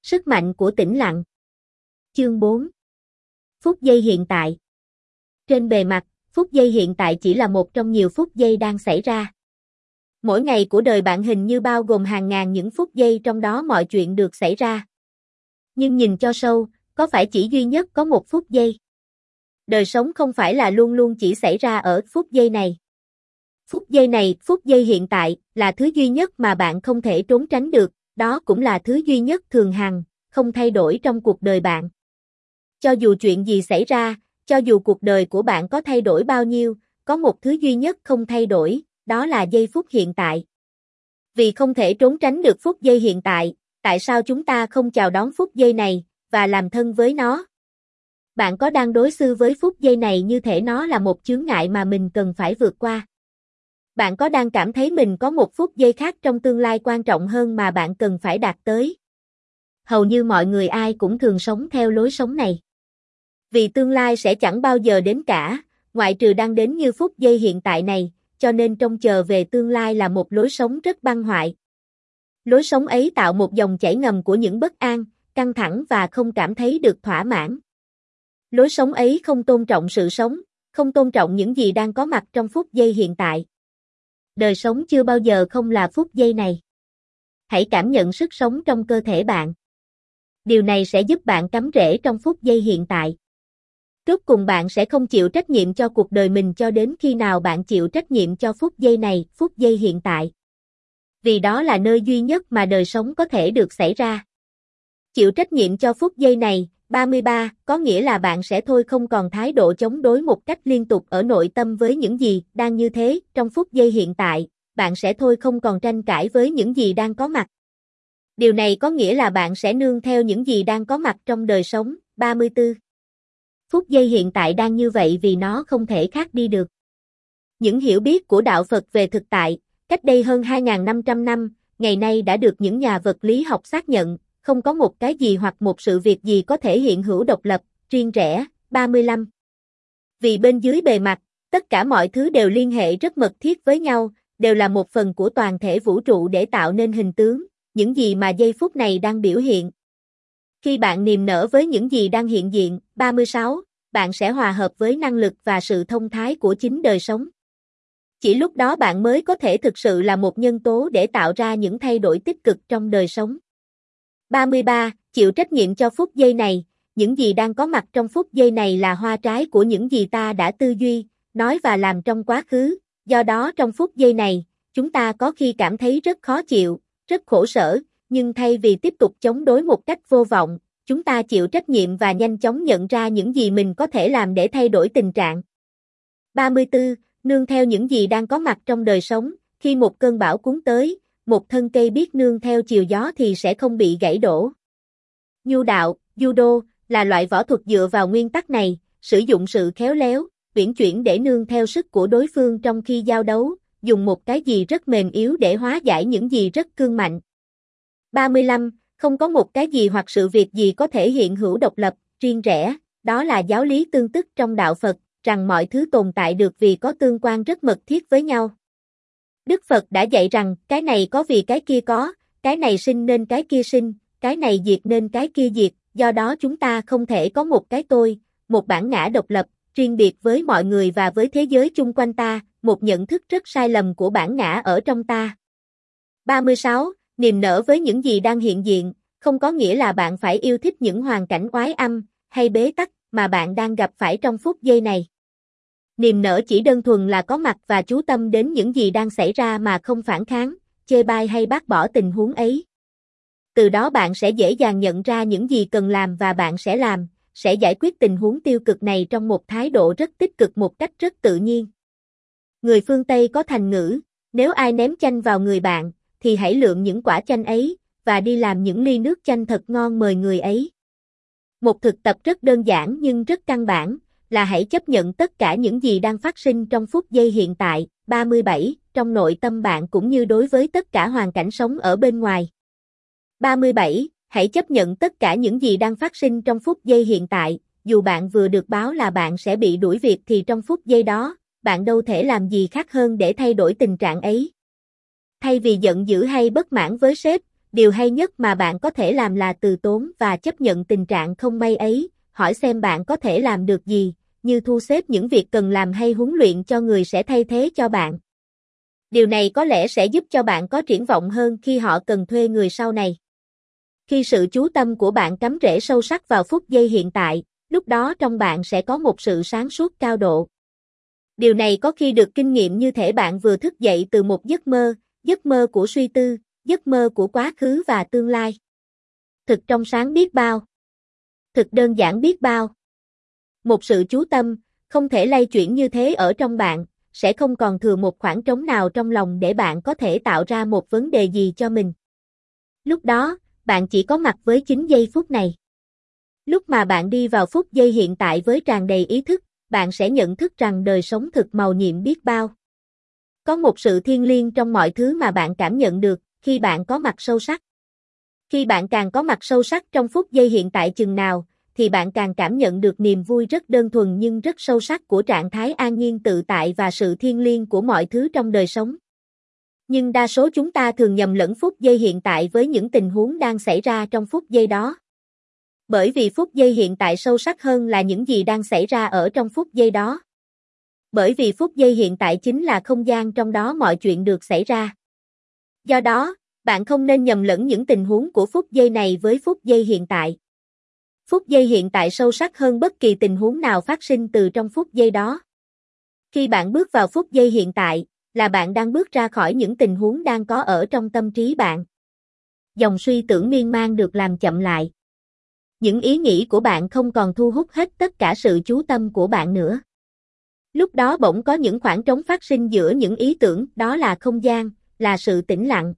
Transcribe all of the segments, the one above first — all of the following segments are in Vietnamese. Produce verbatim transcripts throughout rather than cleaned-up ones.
Sức mạnh của tĩnh lặng. Chương bốn. Phút giây hiện tại. Trên bề mặt, phút giây hiện tại chỉ là một trong nhiều phút giây đang xảy ra. Mỗi ngày của đời bạn hình như bao gồm hàng ngàn những phút giây trong đó mọi chuyện được xảy ra. Nhưng nhìn cho sâu, có phải chỉ duy nhất có một phút giây? Đời sống không phải là luôn luôn chỉ xảy ra ở phút giây này. Phút giây này, phút giây hiện tại, là thứ duy nhất mà bạn không thể trốn tránh được, đó cũng là thứ duy nhất thường hằng, không thay đổi trong cuộc đời bạn. Cho dù chuyện gì xảy ra, cho dù cuộc đời của bạn có thay đổi bao nhiêu, có một thứ duy nhất không thay đổi, đó là giây phút hiện tại. Vì không thể trốn tránh được phút giây hiện tại, tại sao chúng ta không chào đón phút giây này, và làm thân với nó? Bạn có đang đối xử với phút giây này như thể nó là một chướng ngại mà mình cần phải vượt qua? Bạn có đang cảm thấy mình có một phút giây khác trong tương lai quan trọng hơn mà bạn cần phải đạt tới? Hầu như mọi người ai cũng thường sống theo lối sống này. Vì tương lai sẽ chẳng bao giờ đến cả, ngoại trừ đang đến như phút giây hiện tại này, cho nên trông chờ về tương lai là một lối sống rất băng hoại. Lối sống ấy tạo một dòng chảy ngầm của những bất an, căng thẳng và không cảm thấy được thỏa mãn. Lối sống ấy không tôn trọng sự sống, không tôn trọng những gì đang có mặt trong phút giây hiện tại. Đời sống chưa bao giờ không là phút giây này. Hãy cảm nhận sức sống trong cơ thể bạn. Điều này sẽ giúp bạn cắm rễ trong phút giây hiện tại. Rốt cùng bạn sẽ không chịu trách nhiệm cho cuộc đời mình cho đến khi nào bạn chịu trách nhiệm cho phút giây này, phút giây hiện tại. Vì đó là nơi duy nhất mà đời sống có thể được xảy ra. Chịu trách nhiệm cho phút giây này, ba mươi ba, có nghĩa là bạn sẽ thôi không còn thái độ chống đối một cách liên tục ở nội tâm với những gì đang như thế, trong phút giây hiện tại, bạn sẽ thôi không còn tranh cãi với những gì đang có mặt. Điều này có nghĩa là bạn sẽ nương theo những gì đang có mặt trong đời sống, ba mươi tư. Phút giây hiện tại đang như vậy vì nó không thể khác đi được. Những hiểu biết của đạo Phật về thực tại, cách đây hơn hai nghìn năm trăm năm, ngày nay đã được những nhà vật lý học xác nhận, không có một cái gì hoặc một sự việc gì có thể hiện hữu độc lập, riêng rẽ, ba mươi lăm. Vì bên dưới bề mặt, tất cả mọi thứ đều liên hệ rất mật thiết với nhau, đều là một phần của toàn thể vũ trụ để tạo nên hình tướng, những gì mà giây phút này đang biểu hiện. Khi bạn niềm nở với những gì đang hiện diện, ba mươi sáu, bạn sẽ hòa hợp với năng lực và sự thông thái của chính đời sống. Chỉ lúc đó bạn mới có thể thực sự là một nhân tố để tạo ra những thay đổi tích cực trong đời sống. ba mươi ba. Chịu trách nhiệm cho phút giây này, những gì đang có mặt trong phút giây này là hoa trái của những gì ta đã tư duy, nói và làm trong quá khứ, do đó trong phút giây này, chúng ta có khi cảm thấy rất khó chịu, rất khổ sở, nhưng thay vì tiếp tục chống đối một cách vô vọng, chúng ta chịu trách nhiệm và nhanh chóng nhận ra những gì mình có thể làm để thay đổi tình trạng. ba mươi tư. Nương theo những gì đang có mặt trong đời sống, khi một cơn bão cuốn tới, một thân cây biết nương theo chiều gió thì sẽ không bị gãy đổ. Nhu đạo, judo, là loại võ thuật dựa vào nguyên tắc này, sử dụng sự khéo léo, uyển chuyển để nương theo sức của đối phương trong khi giao đấu, dùng một cái gì rất mềm yếu để hóa giải những gì rất cương mạnh. ba mươi lăm. Không có một cái gì hoặc sự việc gì có thể hiện hữu độc lập, riêng rẽ, đó là giáo lý tương tức trong đạo Phật, rằng mọi thứ tồn tại được vì có tương quan rất mật thiết với nhau. Đức Phật đã dạy rằng, cái này có vì cái kia có, cái này sinh nên cái kia sinh, cái này diệt nên cái kia diệt, do đó chúng ta không thể có một cái tôi, một bản ngã độc lập, riêng biệt với mọi người và với thế giới chung quanh ta, một nhận thức rất sai lầm của bản ngã ở trong ta. ba mươi sáu. Niềm nở với những gì đang hiện diện, không có nghĩa là bạn phải yêu thích những hoàn cảnh oái âm, hay bế tắc, mà bạn đang gặp phải trong phút giây này. Niềm nở chỉ đơn thuần là có mặt và chú tâm đến những gì đang xảy ra mà không phản kháng, chê bai hay bác bỏ tình huống ấy. Từ đó bạn sẽ dễ dàng nhận ra những gì cần làm và bạn sẽ làm, sẽ giải quyết tình huống tiêu cực này trong một thái độ rất tích cực một cách rất tự nhiên. Người phương Tây có thành ngữ, nếu ai ném chanh vào người bạn, thì hãy lượm những quả chanh ấy, và đi làm những ly nước chanh thật ngon mời người ấy. Một thực tập rất đơn giản nhưng rất căn bản, là hãy chấp nhận tất cả những gì đang phát sinh trong phút giây hiện tại, ba mươi bảy, trong nội tâm bạn cũng như đối với tất cả hoàn cảnh sống ở bên ngoài. ba mươi bảy, hãy chấp nhận tất cả những gì đang phát sinh trong phút giây hiện tại, dù bạn vừa được báo là bạn sẽ bị đuổi việc thì trong phút giây đó, bạn đâu thể làm gì khác hơn để thay đổi tình trạng ấy. Thay vì giận dữ hay bất mãn với sếp, Điều hay nhất mà bạn có thể làm là từ tốn và chấp nhận tình trạng không may ấy, hỏi xem bạn có thể làm được gì, như thu xếp những việc cần làm hay huấn luyện cho người sẽ thay thế cho bạn. Điều này có lẽ sẽ giúp cho bạn có triển vọng hơn khi họ cần thuê người sau này. Khi sự chú tâm của bạn cắm rễ sâu sắc vào phút giây hiện tại, lúc đó trong bạn sẽ có một sự sáng suốt cao độ. Điều này có khi được kinh nghiệm như thể bạn vừa thức dậy từ một giấc mơ, giấc mơ của suy tư, giấc mơ của quá khứ và tương lai. Thực trong sáng biết bao. Thực đơn giản biết bao. Một sự chú tâm, không thể lay chuyển như thế ở trong bạn, sẽ không còn thừa một khoảng trống nào trong lòng để bạn có thể tạo ra một vấn đề gì cho mình. Lúc đó, bạn chỉ có mặt với chính giây phút này. Lúc mà bạn đi vào phút giây hiện tại với tràn đầy ý thức, bạn sẽ nhận thức rằng đời sống thực màu nhiệm biết bao. Có một sự thiêng liêng trong mọi thứ mà bạn cảm nhận được khi bạn có mặt sâu sắc. Khi bạn càng có mặt sâu sắc trong phút giây hiện tại chừng nào, thì bạn càng cảm nhận được niềm vui rất đơn thuần nhưng rất sâu sắc của trạng thái an nhiên tự tại và sự thiêng liêng của mọi thứ trong đời sống. Nhưng đa số chúng ta thường nhầm lẫn phút giây hiện tại với những tình huống đang xảy ra trong phút giây đó. Bởi vì phút giây hiện tại sâu sắc hơn là những gì đang xảy ra ở trong phút giây đó. Bởi vì phút giây hiện tại chính là không gian trong đó mọi chuyện được xảy ra. Do đó, bạn không nên nhầm lẫn những tình huống của phút giây này với phút giây hiện tại. Phút giây hiện tại sâu sắc hơn bất kỳ tình huống nào phát sinh từ trong phút giây đó. Khi bạn bước vào phút giây hiện tại, là bạn đang bước ra khỏi những tình huống đang có ở trong tâm trí bạn. Dòng suy tưởng miên man được làm chậm lại. Những ý nghĩ của bạn không còn thu hút hết tất cả sự chú tâm của bạn nữa. Lúc đó bỗng có những khoảng trống phát sinh giữa những ý tưởng, đó là không gian, là sự tĩnh lặng.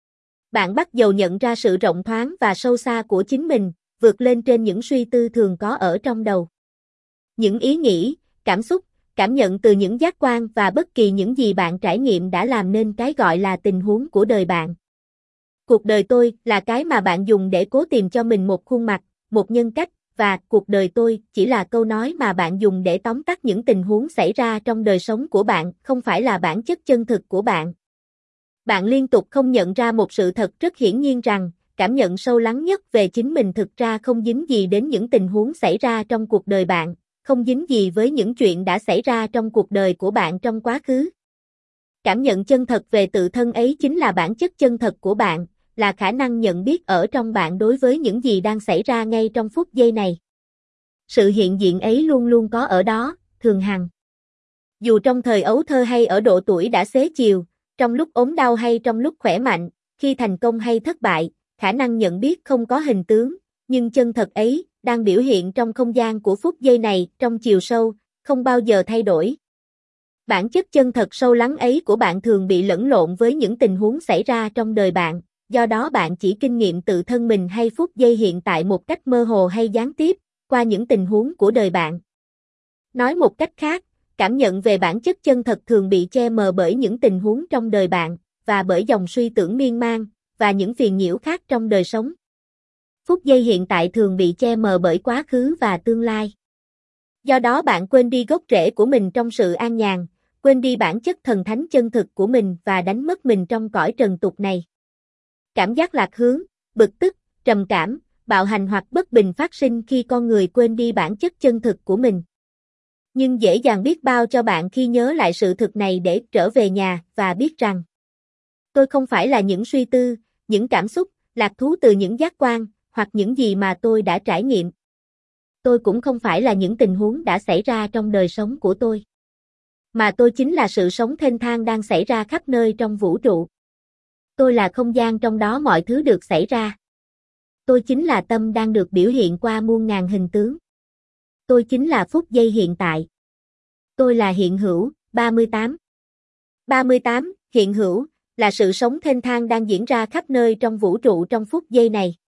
Bạn bắt đầu nhận ra sự rộng thoáng và sâu xa của chính mình, vượt lên trên những suy tư thường có ở trong đầu. Những ý nghĩ, cảm xúc, cảm nhận từ những giác quan và bất kỳ những gì bạn trải nghiệm đã làm nên cái gọi là tình huống của đời bạn. Cuộc đời tôi là cái mà bạn dùng để cố tìm cho mình một khuôn mặt, một nhân cách, và cuộc đời tôi chỉ là câu nói mà bạn dùng để tóm tắt những tình huống xảy ra trong đời sống của bạn, không phải là bản chất chân thực của bạn. Bạn liên tục không nhận ra một sự thật rất hiển nhiên rằng, cảm nhận sâu lắng nhất về chính mình thực ra không dính gì đến những tình huống xảy ra trong cuộc đời bạn, không dính gì với những chuyện đã xảy ra trong cuộc đời của bạn trong quá khứ. Cảm nhận chân thật về tự thân ấy chính là bản chất chân thật của bạn, là khả năng nhận biết ở trong bạn đối với những gì đang xảy ra ngay trong phút giây này. Sự hiện diện ấy luôn luôn có ở đó, thường hằng. Dù trong thời ấu thơ hay ở độ tuổi đã xế chiều, trong lúc ốm đau hay trong lúc khỏe mạnh, khi thành công hay thất bại, khả năng nhận biết không có hình tướng, nhưng chân thật ấy, đang biểu hiện trong không gian của phút giây này, trong chiều sâu, không bao giờ thay đổi. Bản chất chân thật sâu lắng ấy của bạn thường bị lẫn lộn với những tình huống xảy ra trong đời bạn, do đó bạn chỉ kinh nghiệm tự thân mình hay phút giây hiện tại một cách mơ hồ hay gián tiếp, qua những tình huống của đời bạn. Nói một cách khác, cảm nhận về bản chất chân thật thường bị che mờ bởi những tình huống trong đời bạn, và bởi dòng suy tưởng miên man, và những phiền nhiễu khác trong đời sống. Phút giây hiện tại thường bị che mờ bởi quá khứ và tương lai. Do đó bạn quên đi gốc rễ của mình trong sự an nhàn, quên đi bản chất thần thánh chân thực của mình và đánh mất mình trong cõi trần tục này. Cảm giác lạc hướng, bực tức, trầm cảm, bạo hành hoặc bất bình phát sinh khi con người quên đi bản chất chân thực của mình. Nhưng dễ dàng biết bao cho bạn khi nhớ lại sự thực này để trở về nhà và biết rằng tôi không phải là những suy tư, những cảm xúc, lạc thú từ những giác quan, hoặc những gì mà tôi đã trải nghiệm. Tôi cũng không phải là những tình huống đã xảy ra trong đời sống của tôi. Mà tôi chính là sự sống thênh thang đang xảy ra khắp nơi trong vũ trụ. Tôi là không gian trong đó mọi thứ được xảy ra. Tôi chính là tâm đang được biểu hiện qua muôn ngàn hình tướng. Tôi chính là phút giây hiện tại. Tôi là hiện hữu, ba mươi tám. ba mươi tám, hiện hữu, là sự sống thênh thang đang diễn ra khắp nơi trong vũ trụ trong phút giây này.